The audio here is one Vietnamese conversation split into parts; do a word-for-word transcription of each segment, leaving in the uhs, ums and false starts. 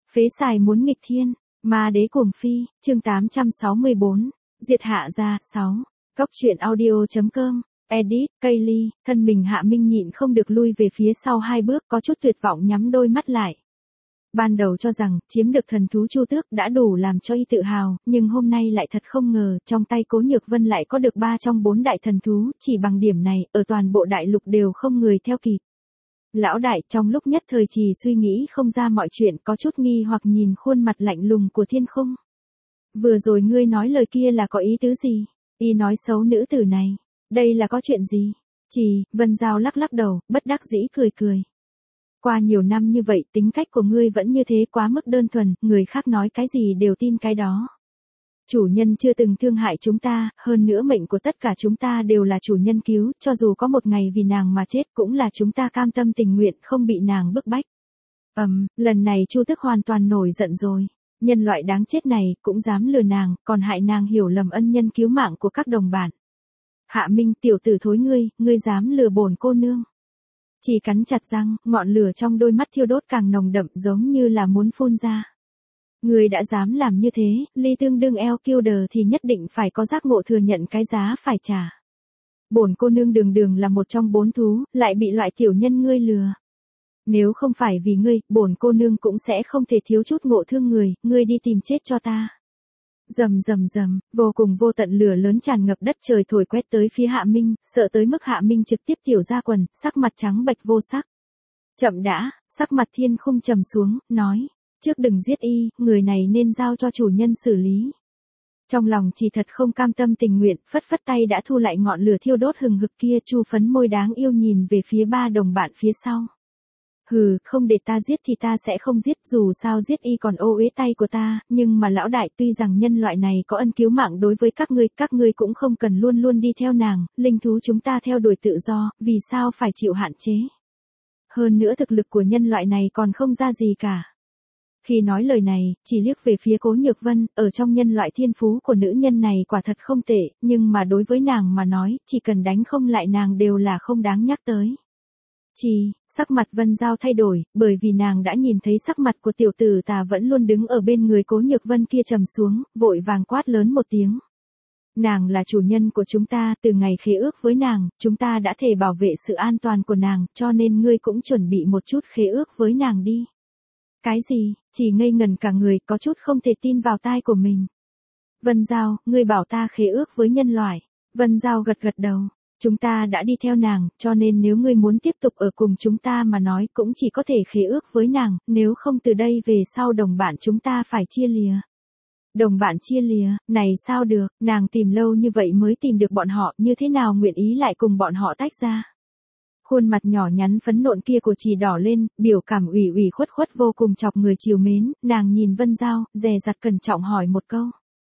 Phế xài muốn nghịch thiên, ma đế cuồng phi, chương tám trăm sáu mươi bốn, diệt hạ gia, sáu. Cốc truyện audio.com, edit, Kaylee, thân mình Hạ Minh nhịn không được lui về phía sau hai bước, có chút tuyệt vọng nhắm đôi mắt lại. Ban đầu cho rằng, chiếm được thần thú Chu Tước đã đủ làm cho y tự hào, nhưng hôm nay lại thật không ngờ, trong tay Cố Nhược Vân lại có được ba trong bốn đại thần thú, chỉ bằng điểm này, ở toàn bộ đại lục đều không người theo kịp. Lão đại trong lúc nhất thời trì suy nghĩ không ra mọi chuyện, có chút nghi hoặc nhìn khuôn mặt lạnh lùng của Thiên Khung. Vừa rồi ngươi nói lời kia là có ý tứ gì? Y nói xấu nữ tử này. Đây là có chuyện gì? Trì, Vân Giao lắc lắc đầu, bất đắc dĩ cười cười. Qua nhiều năm như vậy tính cách của ngươi vẫn như thế, quá mức đơn thuần, người khác nói cái gì đều tin cái đó. Chủ nhân chưa từng thương hại chúng ta, hơn nữa mệnh của tất cả chúng ta đều là chủ nhân cứu, cho dù có một ngày vì nàng mà chết cũng là chúng ta cam tâm tình nguyện, không bị nàng bức bách. Ầm, um, lần này Chu Tước hoàn toàn nổi giận rồi. Nhân loại đáng chết này cũng dám lừa nàng, còn hại nàng hiểu lầm ân nhân cứu mạng của các đồng bạn. Hạ Minh, tiểu tử thối ngươi, ngươi dám lừa bổn cô nương. Chỉ cắn chặt răng, ngọn lửa trong đôi mắt thiêu đốt càng nồng đậm, giống như là muốn phun ra. Ngươi đã dám làm như thế, ly tương đương eo kiêu đờ thì nhất định phải có giác ngộ thừa nhận cái giá phải trả. Bổn cô nương đường đường là một trong bốn thú, lại bị loại tiểu nhân ngươi lừa. Nếu không phải vì ngươi, bổn cô nương cũng sẽ không thể thiếu chút ngộ thương người, ngươi đi tìm chết cho ta. Rầm rầm rầm, vô cùng vô tận lửa lớn tràn ngập đất trời thổi quét tới phía Hạ Minh, sợ tới mức Hạ Minh trực tiếp tiểu ra quần, sắc mặt trắng bệch vô sắc. Chậm đã, sắc mặt Thiên Khung trầm xuống, nói, trước đừng giết y, người này nên giao cho chủ nhân xử lý. Trong lòng chỉ thật không cam tâm tình nguyện, phất phất tay đã thu lại ngọn lửa thiêu đốt hừng hực kia, chu phấn môi đáng yêu nhìn về phía ba đồng bạn phía sau. Hừ, không để ta giết thì ta sẽ không giết, dù sao giết y còn ô uế tay của ta, nhưng mà lão đại, tuy rằng nhân loại này có ân cứu mạng đối với các ngươi, các ngươi cũng không cần luôn luôn đi theo nàng, linh thú chúng ta theo đuổi tự do, vì sao phải chịu hạn chế. Hơn nữa thực lực của nhân loại này còn không ra gì cả. Khi nói lời này, chỉ liếc về phía Cố Nhược Vân, ở trong nhân loại thiên phú của nữ nhân này quả thật không tệ, nhưng mà đối với nàng mà nói, chỉ cần đánh không lại nàng đều là không đáng nhắc tới. Chỉ, sắc mặt Vân Giao thay đổi, bởi vì nàng đã nhìn thấy sắc mặt của tiểu tử tà vẫn luôn đứng ở bên người Cố Nhược Vân kia trầm xuống, vội vàng quát lớn một tiếng. Nàng là chủ nhân của chúng ta, từ ngày khế ước với nàng, chúng ta đã thể bảo vệ sự an toàn của nàng, cho nên ngươi cũng chuẩn bị một chút khế ước với nàng đi. Cái gì? Chỉ ngây ngần cả người, có chút không thể tin vào tai của mình. Vân Giao, ngươi bảo ta khế ước với nhân loại. Vân Giao gật gật đầu. Chúng ta đã đi theo nàng, cho nên nếu ngươi muốn tiếp tục ở cùng chúng ta mà nói cũng chỉ có thể khế ước với nàng, nếu không từ đây về sau đồng bạn chúng ta phải chia lìa. Đồng bạn chia lìa, này sao được, nàng tìm lâu như vậy mới tìm được bọn họ, như thế nào nguyện ý lại cùng bọn họ tách ra. Khuôn mặt nhỏ nhắn phấn nộn kia của Trì đỏ lên, biểu cảm ủy ủy khuất khuất vô cùng chọc người chiều mến, nàng nhìn Vân Giao, dè dặt cẩn trọng hỏi một câu.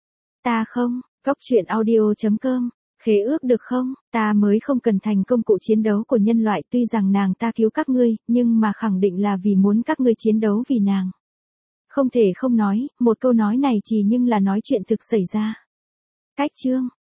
Ta không, cốc truyện audio.com. Khế ước được không, ta mới không cần thành công cụ chiến đấu của nhân loại, tuy rằng nàng ta cứu các ngươi, nhưng mà khẳng định là vì muốn các ngươi chiến đấu vì nàng. Không thể không nói, một câu nói này chỉ nhưng là nói chuyện thực xảy ra. Cách chương,